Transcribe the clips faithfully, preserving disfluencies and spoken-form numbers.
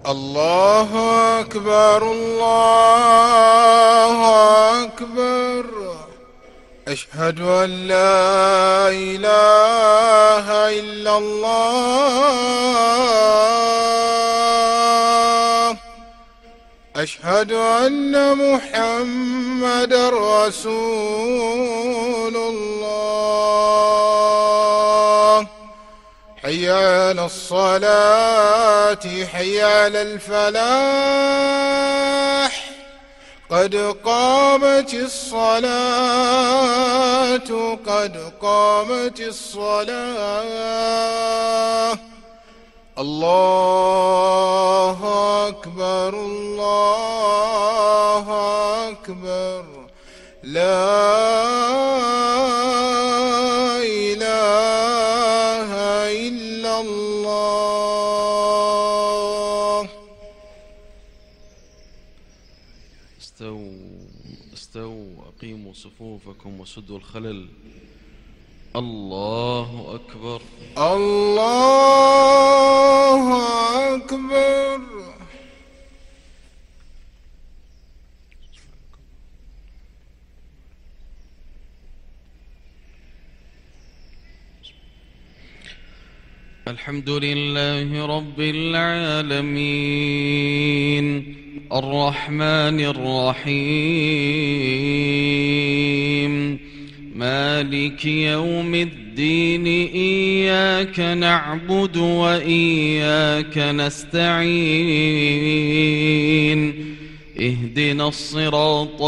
الله أكبر الله أكبر. أشهد أن لا إله إلا الله. أشهد أن محمدًا رسول الله. حي على الصلاة حي على الفلاح. قد قامت الصلاة قد قامت الصلاة. الله أكبر الله أكبر. لا إله إلا الله. استووا استووا أقيموا صفوفكم وسدوا الخلل. الله أكبر الله أكبر. الحمد لله رب العالمين الرحمن الرحيم مالك يوم الدين. إياك نعبد وإياك نستعين. اهدنا الصراط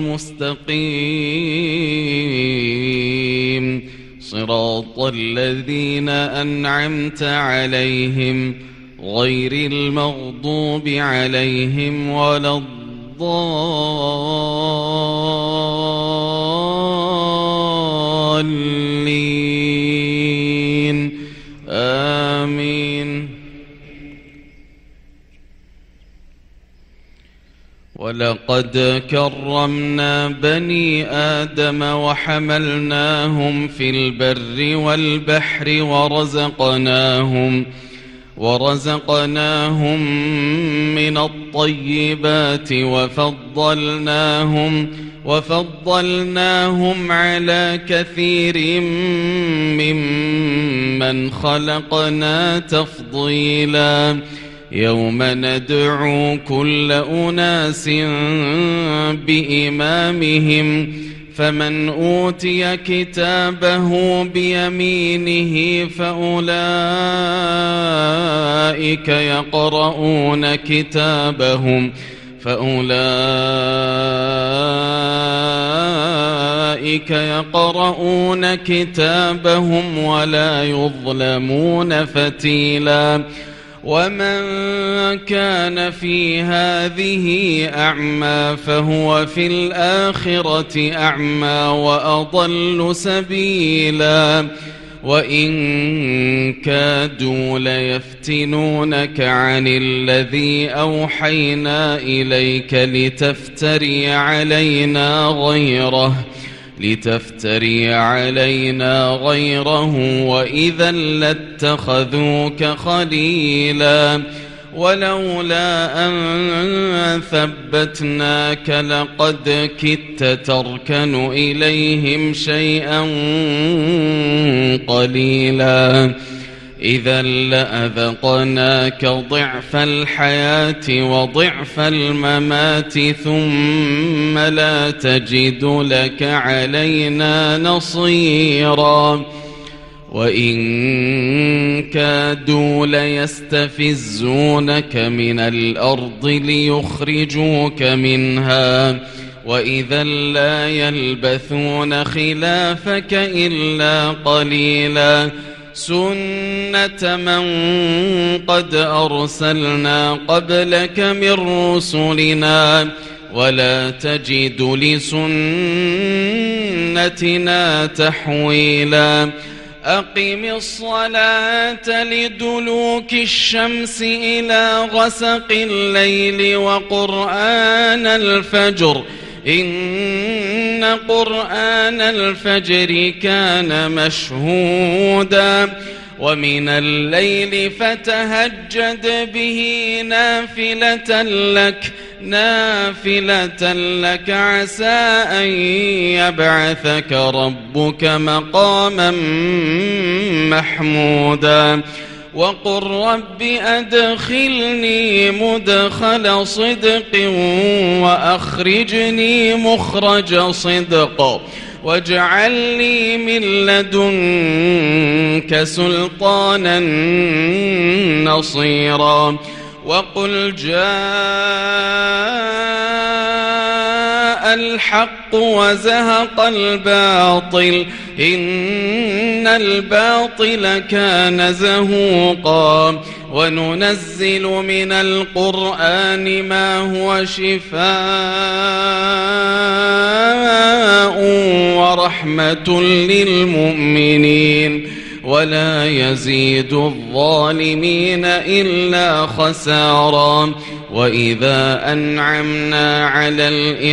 المستقيم صراط الذين أنعمت عليهم غير المغضوب عليهم ولا الضالين. آمين. ولقد كرمنا بني آدم وحملناهم في البر والبحر ورزقناهم ورزقناهم من الطيبات وفضلناهم وفضلناهم على كثير ممن خلقنا تفضيلا. يوم ندعو كل أناس بإمامهم فمن أوتي كتابه بيمينه فأولئك يقرؤون كتابهم فأولئك يقرؤون كتابهم ولا يظلمون فتيلا. ومن كان في هذه أعمى فهو في الآخرة أعمى وأضل سبيلا. وإن كادوا ليفتنونك عن الذي أوحينا إليك لتفتري علينا غيره لتفتري علينا غيره وإذا لاتخذوك خليلا. ولولا أن ثبتناك لقد كدت تركن إليهم شيئا قليلا. إذا لأذقناك ضعف الحياة وضعف الممات ثم لا تجد لك علينا نصيرا. وإن كادوا ليستفزونك من الأرض ليخرجوك منها وإذا لا يلبثون خلافك إلا قليلا. سنة من قد أرسلنا قبلك من رسلنا ولا تجد لسنتنا تحويلا. أقم الصلاة لدلوك الشمس إلى غسق الليل وقرآن الفجر إن قرآن الفجر كان مشهودا ومن الليل فتهجد به نافلة لك نافلة لك عسى أن يبعثك ربك مقاما محمودا وقل رب أدخلني مدخل صدق وأخرجني مخرج صدق واجعل لي من لدنك سلطانا نصيرا وقل جاء الحق وزهق الباطل إن الباطل كان زهوقا وننزل من القرآن ما هو شفاء ورحمة للمؤمنين ولا يزيد الظالمين إلا خسارا وإذا أنعمنا على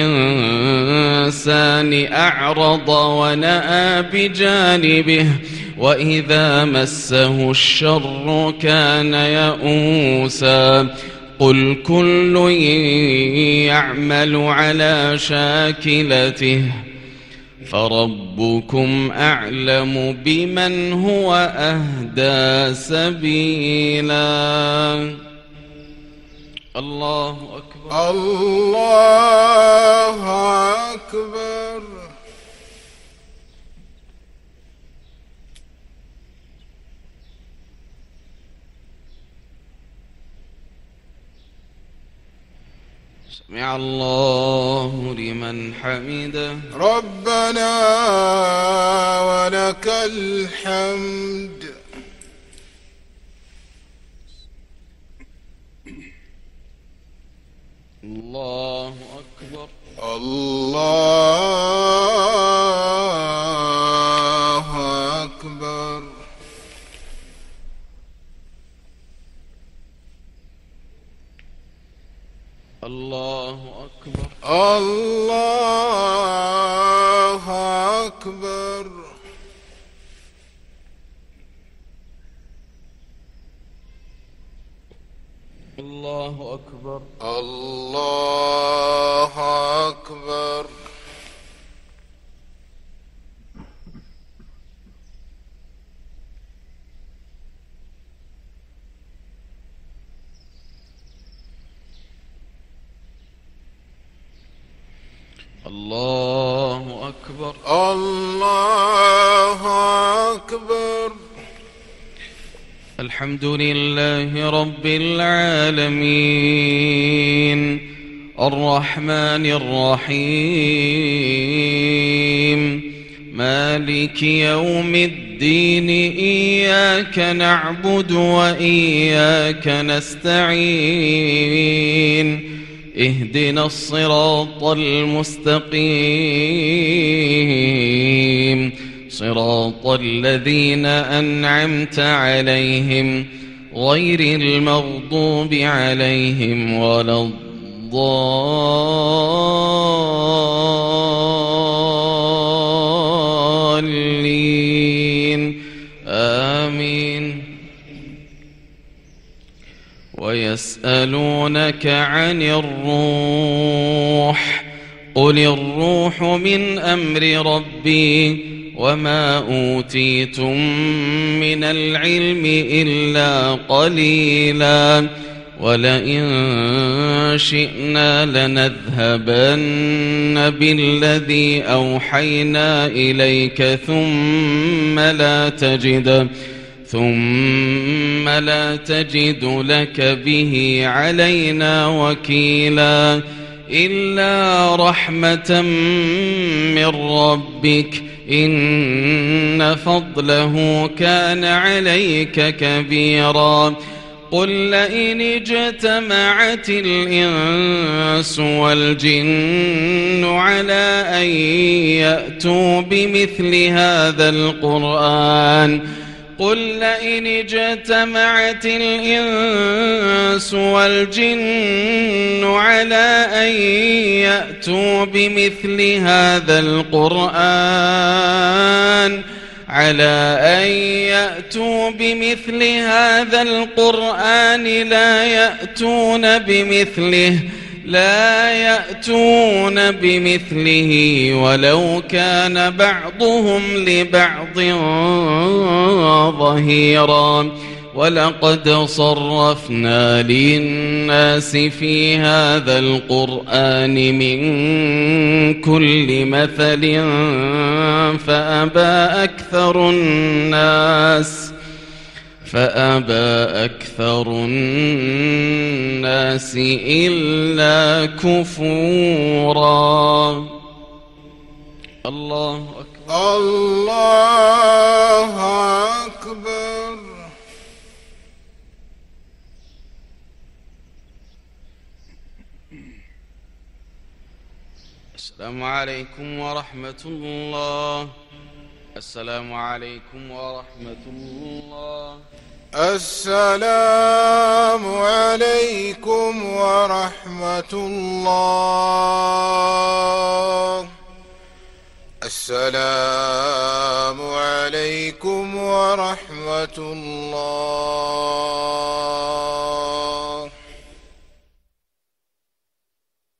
الإنسان أعرض ونأى بجانبه وإذا مسه الشر كان يئوسا قل كل يعمل على شاكلته فربكم أعلم بمن هو أهدى سبيلا. الله أكبر. الله أكبر. سمع الله لمن حمده. ربنا ولك الحمد. الله أكبر. الله أكبر. الله أكبر. الله أكبر. الله أكبر. الله أكبر. الله أكبر. الله أكبر. الحمد لله رب العالمين الرحمن الرحيم مالك يوم الدين إياك نعبد وإياك نستعين اهدنا الصراط المستقيم صراط الذين أنعمت عليهم غير المغضوب عليهم ولا الضالين آمين. ويسألونك عن الروح قل الروح من أمر ربي وما أوتيتم من العلم إلا قليلا ولئن شئنا لنذهبن بالذي أوحينا إليك ثم لا تجد ثم لا تجد لك به علينا وكيلا إلا رحمة من ربك إن فضله كان عليك كبيرا. قل لئن اجتمعت الإنس والجن على أن يأتوا بمثل هذا القرآن قل لئن اجتمعت الإنس والجن على أن يأتوا بمثل هذا القرآن على أن يأتوا بمثل هذا القرآن لا يأتون بمثله لا يأتون بمثله ولو كان بعضهم لبعض ظهيرا ولقد صرفنا للناس في هذا القرآن من كل مثل فأبى أكثر الناس فأبى أكثر الناس إلا كفورا. الله أكبر. الله أكبر. السلام عليكم ورحمة الله. السلام عليكم ورحمة الله. السلام عليكم ورحمة الله. السلام عليكم ورحمة الله.